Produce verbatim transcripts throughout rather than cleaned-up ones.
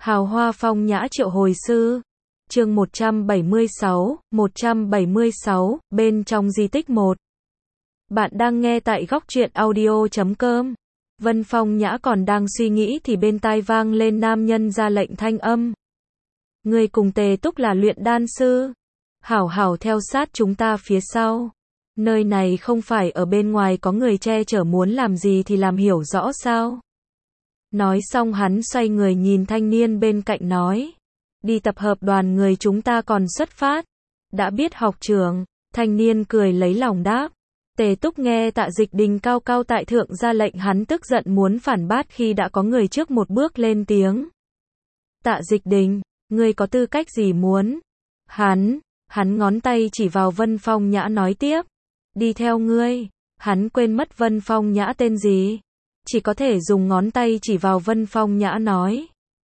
Hào hoa phong nhã triệu hồi sư. Chương một trăm bảy mươi sáu, một trăm bảy mươi sáu, bên trong di tích một. Bạn đang nghe tại góc truyện audio chấm com. Vân Phong Nhã còn đang suy nghĩ thì bên tai vang lên nam nhân ra lệnh thanh âm. Ngươi cùng Tề Túc là luyện đan sư. Hảo hảo theo sát chúng ta phía sau. Nơi này không phải ở bên ngoài có người che chở, muốn làm gì thì làm, hiểu rõ sao? Nói xong hắn xoay người nhìn thanh niên bên cạnh nói. Đi tập hợp đoàn người, chúng ta còn xuất phát. Đã biết học trưởng. Thanh niên cười lấy lòng đáp. Tề Túc nghe Tạ Dịch Đình cao cao tại thượng ra lệnh, hắn tức giận muốn phản bác khi đã có người trước một bước lên tiếng. Tạ Dịch Đình, ngươi có tư cách gì muốn? Hắn, hắn ngón tay chỉ vào Vân Phong Nhã nói tiếp. Đi theo ngươi. Hắn quên mất Vân Phong Nhã tên gì. Chỉ có thể dùng ngón tay chỉ vào Vân Phong Nhã nói.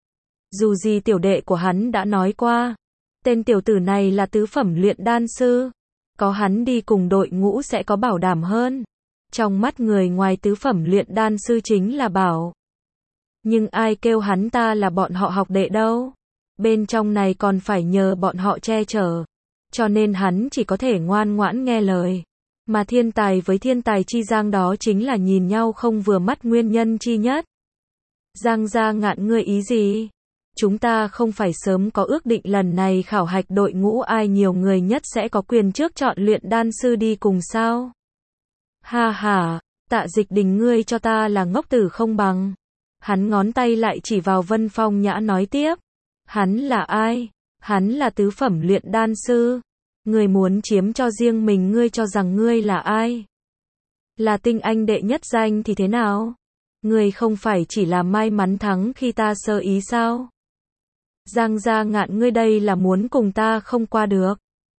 Dù gì tiểu đệ của hắn đã nói qua. Tên tiểu tử này là tứ phẩm luyện đan sư. Có hắn đi cùng đội ngũ sẽ có bảo đảm hơn. Trong mắt người ngoài tứ phẩm luyện đan sư chính là bảo. Nhưng ai kêu hắn ta là bọn họ học đệ đâu. Bên trong này còn phải nhờ bọn họ che chở. Cho nên hắn chỉ có thể ngoan ngoãn nghe lời. Mà thiên tài với thiên tài chi giang đó chính là nhìn nhau không vừa mắt nguyên nhân chi nhất. Giang gia Ngạn, ngươi ý gì? Chúng ta không phải sớm có ước định lần này khảo hạch đội ngũ ai nhiều người nhất sẽ có quyền trước chọn luyện đan sư đi cùng sao? Ha ha, Tạ Dịch Đình, ngươi cho ta là ngốc tử không bằng. Hắn ngón tay lại chỉ vào Vân Phong Nhã nói tiếp. Hắn là ai? Hắn là tứ phẩm luyện đan sư. Ngươi muốn chiếm cho riêng mình, ngươi cho rằng ngươi là ai? Là tinh anh đệ nhất danh thì thế nào? Ngươi không phải chỉ là may mắn thắng khi ta sơ ý sao? Giang gia Ngạn, ngươi đây là muốn cùng ta không qua được.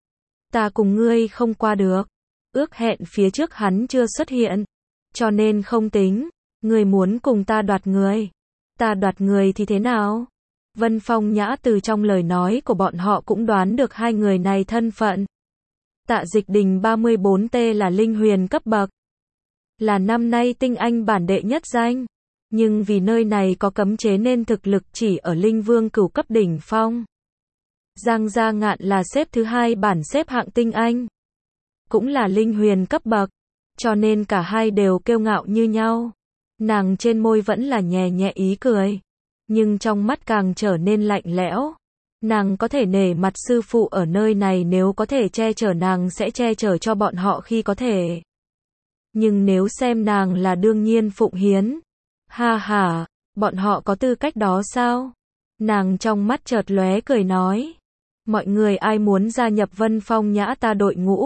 Ta cùng ngươi không qua được. Ước hẹn phía trước hắn chưa xuất hiện. Cho nên không tính. Ngươi muốn cùng ta đoạt người. Ta đoạt người thì thế nào? Vân Phong Nhã từ trong lời nói của bọn họ cũng đoán được hai người này thân phận. Tạ Dịch Đình ba mươi bốn T là linh huyền cấp bậc. Là năm nay tinh anh bản đệ nhất danh. Nhưng vì nơi này có cấm chế nên thực lực chỉ ở linh vương cửu cấp đỉnh phong. Giang gia Ngạn là xếp thứ hai bản xếp hạng tinh anh. Cũng là linh huyền cấp bậc. Cho nên cả hai đều kiêu ngạo như nhau. Nàng trên môi vẫn là nhẹ nhẹ ý cười. Nhưng trong mắt càng trở nên lạnh lẽo. Nàng có thể nể mặt sư phụ ở nơi này, nếu có thể che chở nàng sẽ che chở cho bọn họ khi có thể. Nhưng nếu xem nàng là đương nhiên phụng hiến. Ha ha, bọn họ có tư cách đó sao? Nàng trong mắt chợt lóe cười nói. Mọi người ai muốn gia nhập Vân Phong Nhã ta đội ngũ?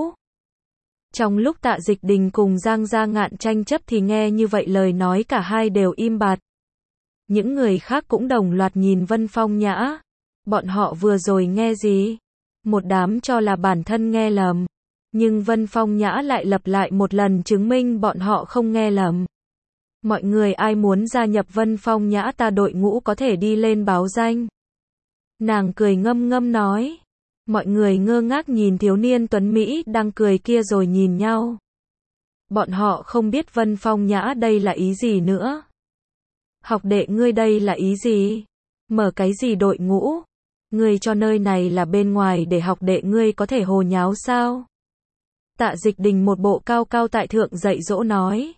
Trong lúc Tạ Dịch Đình cùng Giang gia Ngạn tranh chấp thì nghe như vậy lời nói cả hai đều im bặt. Những người khác cũng đồng loạt nhìn Vân Phong Nhã. Bọn họ vừa rồi nghe gì? Một đám cho là bản thân nghe lầm. Nhưng Vân Phong Nhã lại lặp lại một lần chứng minh bọn họ không nghe lầm. Mọi người ai muốn gia nhập Vân Phong Nhã ta đội ngũ có thể đi lên báo danh. Nàng cười ngâm ngâm nói. Mọi người ngơ ngác nhìn thiếu niên tuấn Mỹ đang cười kia rồi nhìn nhau. Bọn họ không biết Vân Phong Nhã đây là ý gì nữa. Học đệ, ngươi đây là ý gì? Mở cái gì đội ngũ? Ngươi cho nơi này là bên ngoài để học đệ ngươi có thể hồ nháo sao? Tạ Dịch Đình một bộ cao cao tại thượng dạy dỗ nói.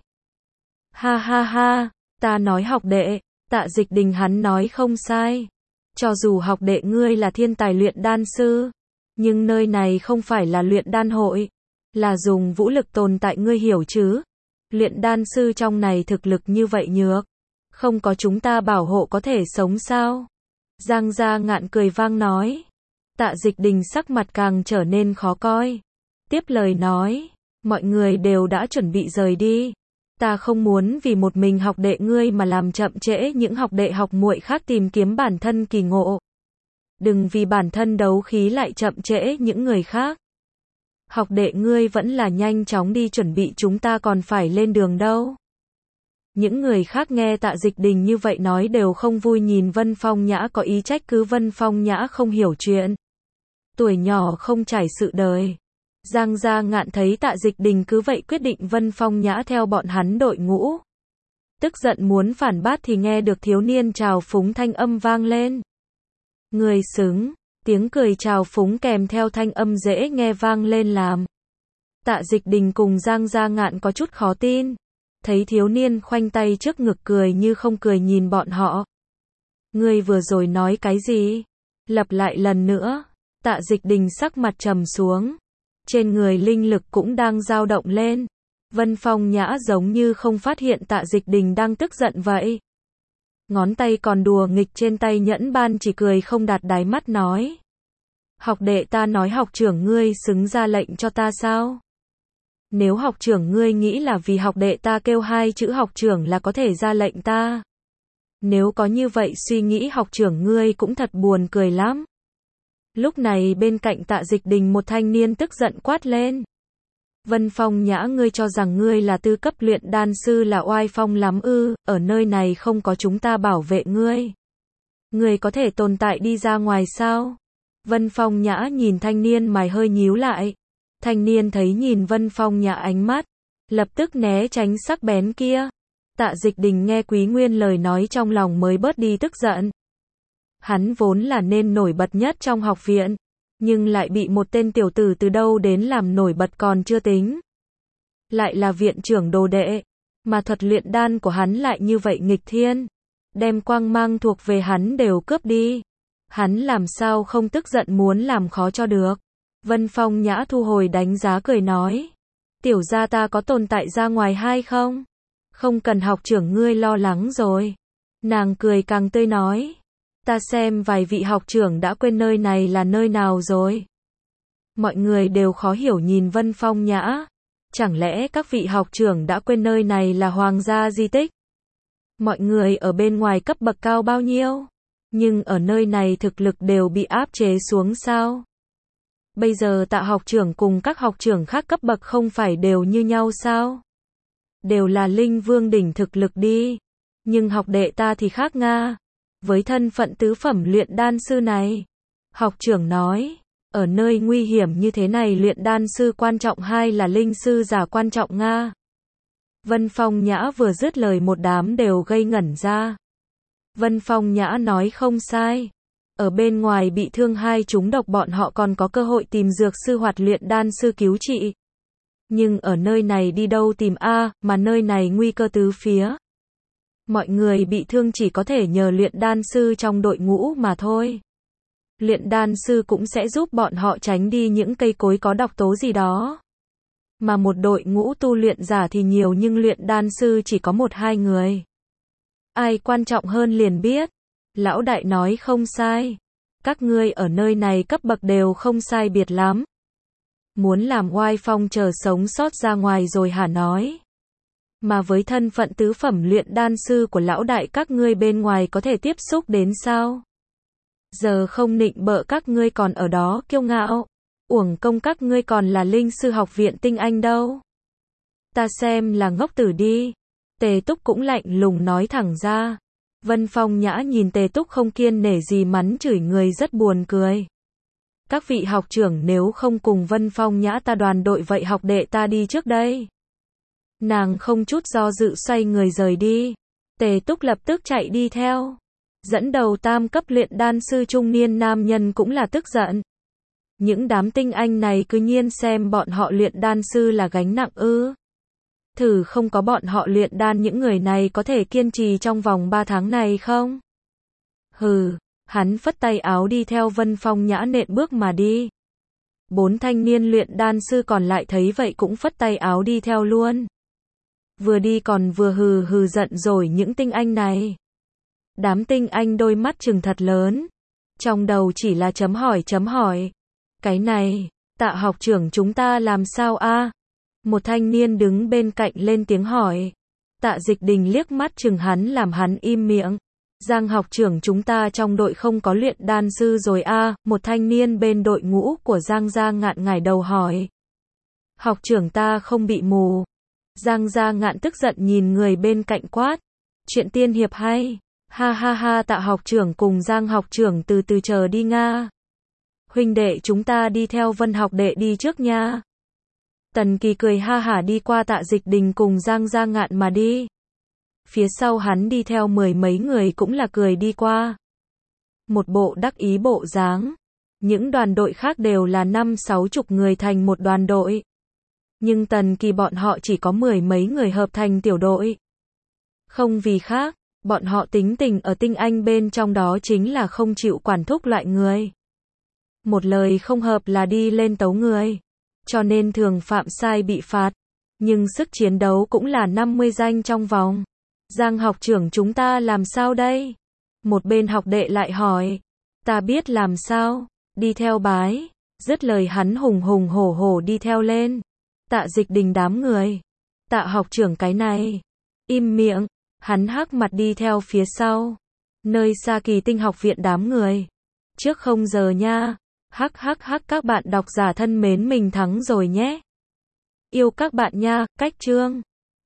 Ha ha ha, ta nói học đệ. Tạ Dịch Đình, hắn nói không sai. Cho dù học đệ ngươi là thiên tài luyện đan sư, nhưng nơi này không phải là luyện đan hội, là dùng vũ lực tồn tại, ngươi hiểu chứ? Luyện đan sư trong này thực lực như vậy nhược, không có chúng ta bảo hộ có thể sống sao? Giang gia Ngạn cười vang nói. Tạ Dịch Đình sắc mặt càng trở nên khó coi. Tiếp lời nói. Mọi người đều đã chuẩn bị rời đi. Ta không muốn vì một mình học đệ ngươi mà làm chậm trễ những học đệ học muội khác tìm kiếm bản thân kỳ ngộ. Đừng vì bản thân đấu khí lại chậm trễ những người khác. Học đệ ngươi vẫn là nhanh chóng đi chuẩn bị, chúng ta còn phải lên đường đâu. Những người khác nghe Tạ Dịch Đình như vậy nói đều không vui, nhìn Vân Phong Nhã có ý trách cứ Vân Phong Nhã không hiểu chuyện. Tuổi nhỏ không trải sự đời. Giang gia Ngạn thấy Tạ Dịch Đình cứ vậy quyết định Vân Phong Nhã theo bọn hắn đội ngũ. Tức giận muốn phản bác thì nghe được thiếu niên trào phúng thanh âm vang lên. Người xứng, tiếng cười trào phúng kèm theo thanh âm dễ nghe vang lên làm. Tạ Dịch Đình cùng Giang Gia Ngạn có chút khó tin. Thấy thiếu niên khoanh tay trước ngực cười như không cười nhìn bọn họ. Ngươi vừa rồi nói cái gì? Lặp lại lần nữa. Tạ Dịch Đình sắc mặt trầm xuống. Trên người linh lực cũng đang dao động lên. Vân Phong Nhã giống như không phát hiện Tạ Dịch Đình đang tức giận vậy. Ngón tay còn đùa nghịch trên tay nhẫn ban chỉ cười không đạt đáy mắt nói. Học đệ ta nói học trưởng ngươi xứng ra lệnh cho ta sao? Nếu học trưởng ngươi nghĩ là vì học đệ ta kêu hai chữ học trưởng là có thể ra lệnh ta. Nếu có như vậy suy nghĩ học trưởng ngươi cũng thật buồn cười lắm. Lúc này bên cạnh Tạ Dịch Đình một thanh niên tức giận quát lên. Vân Phong Nhã, ngươi cho rằng ngươi là tư cấp luyện đan sư là oai phong lắm ư? Ở nơi này không có chúng ta bảo vệ ngươi. Ngươi có thể tồn tại đi ra ngoài sao? Vân Phong Nhã nhìn thanh niên mày hơi nhíu lại. Thanh niên thấy nhìn Vân Phong Nhã ánh mắt, lập tức né tránh sắc bén kia. Tạ Dịch Đình nghe Quý Nguyên lời nói trong lòng mới bớt đi tức giận. Hắn vốn là nên nổi bật nhất trong học viện, nhưng lại bị một tên tiểu tử từ đâu đến làm nổi bật còn chưa tính. Lại là viện trưởng đồ đệ, mà thuật luyện đan của hắn lại như vậy nghịch thiên, đem quang mang thuộc về hắn đều cướp đi. Hắn làm sao không tức giận muốn làm khó cho được. Vân Phong Nhã thu hồi đánh giá cười nói. Tiểu gia ta có tồn tại ra ngoài hay không? Không cần học trưởng ngươi lo lắng rồi. Nàng cười càng tươi nói. Ta xem vài vị học trưởng đã quên nơi này là nơi nào rồi. Mọi người đều khó hiểu nhìn Vân Phong Nhã. Chẳng lẽ các vị học trưởng đã quên nơi này là hoàng gia di tích? Mọi người ở bên ngoài cấp bậc cao bao nhiêu? Nhưng ở nơi này thực lực đều bị áp chế xuống sao? Bây giờ Tạ học trưởng cùng các học trưởng khác cấp bậc không phải đều như nhau sao? Đều là linh vương đỉnh thực lực đi. Nhưng học đệ ta thì khác nga. Với thân phận tứ phẩm luyện đan sư này. Học trưởng nói, ở nơi nguy hiểm như thế này luyện đan sư quan trọng hay là linh sư giả quan trọng nga? Vân Phong Nhã vừa dứt lời một đám đều ngây ngẩn ra. Vân Phong Nhã nói không sai. Ở bên ngoài bị thương hai chúng độc bọn họ còn có cơ hội tìm dược sư hoặc luyện đan sư cứu trị. Nhưng ở nơi này đi đâu tìm a, mà nơi này nguy cơ tứ phía. Mọi người bị thương chỉ có thể nhờ luyện đan sư trong đội ngũ mà thôi. Luyện đan sư cũng sẽ giúp bọn họ tránh đi những cây cối có độc tố gì đó. Mà một đội ngũ tu luyện giả thì nhiều nhưng luyện đan sư chỉ có một hai người. Ai quan trọng hơn liền biết. Lão đại nói không sai. Các ngươi ở nơi này cấp bậc đều không sai biệt lắm. Muốn làm oai phong chờ sống sót ra ngoài rồi hả nói. Mà với thân phận tứ phẩm luyện đan sư của lão đại các ngươi bên ngoài có thể tiếp xúc đến sao? Giờ không nịnh bợ các ngươi còn ở đó kiêu ngạo. Uổng công các ngươi còn là linh sư học viện tinh anh đâu. Ta xem là ngốc tử đi. Tề Túc cũng lạnh lùng nói thẳng ra. Vân Phong Nhã nhìn Tề Túc không kiên nể gì mắng chửi người rất buồn cười. Các vị học trưởng nếu không cùng Vân Phong Nhã ta đoàn đội vậy học đệ ta đi trước đây. Nàng không chút do dự xoay người rời đi. Tề Túc lập tức chạy đi theo. Dẫn đầu tam cấp luyện đan sư trung niên nam nhân cũng là tức giận. Những đám tinh anh này cứ nhiên xem bọn họ luyện đan sư là gánh nặng ư. Thử không có bọn họ luyện đan những người này có thể kiên trì trong vòng ba tháng này không? Hừ, hắn phất tay áo đi theo Vân Phong Nhã nện bước mà đi. Bốn thanh niên luyện đan sư còn lại thấy vậy cũng phất tay áo đi theo luôn. Vừa đi còn vừa hừ hừ giận rồi những tinh anh này. Đám tinh anh đôi mắt trừng thật lớn. Trong đầu chỉ là chấm hỏi chấm hỏi. Cái này, Tạ học trưởng chúng ta làm sao a? Một thanh niên đứng bên cạnh lên tiếng hỏi. Tạ Dịch Đình liếc mắt chừng hắn làm hắn im miệng. Giang học trưởng chúng ta trong đội không có luyện đan sư rồi a? Một thanh niên bên đội ngũ của Giang Gia Ngạn ngải đầu hỏi. Học trưởng ta không bị mù. Giang Gia Ngạn tức giận nhìn người bên cạnh quát. Chuyện tiên hiệp hay. Ha ha ha, Tạ học trưởng cùng Giang học trưởng từ từ chờ đi nga. Huynh đệ chúng ta đi theo Vân học đệ đi trước nha. Tần Kỳ cười ha hả đi qua Tạ Dịch Đình cùng Giang Gia Ngạn mà đi. Phía sau hắn đi theo mười mấy người cũng là cười đi qua. một bộ đắc ý bộ dáng. Những đoàn đội khác đều là năm sáu chục người thành một đoàn đội. Nhưng Tần Kỳ bọn họ chỉ có mười mấy người hợp thành tiểu đội. Không vì khác, bọn họ tính tình ở tinh anh bên trong đó chính là không chịu quản thúc loại người. Một lời không hợp là đi lên tấu người. Cho nên thường phạm sai bị phạt. Nhưng sức chiến đấu cũng là năm mươi danh trong vòng. Giang học trưởng chúng ta làm sao đây? Một bên học đệ lại hỏi. Ta biết làm sao? Đi theo bái. Dứt lời hắn hùng hùng hổ hổ đi theo lên. Tạ Dịch Đình đám người. Tạ học trưởng cái này. Im miệng. Hắn hắc mặt đi theo phía sau. Nơi xa Kỳ Tinh học viện đám người. Trước không giờ nha. Hắc hắc hắc các bạn độc giả thân mến mình thắng rồi nhé. Yêu các bạn nha, cách chương.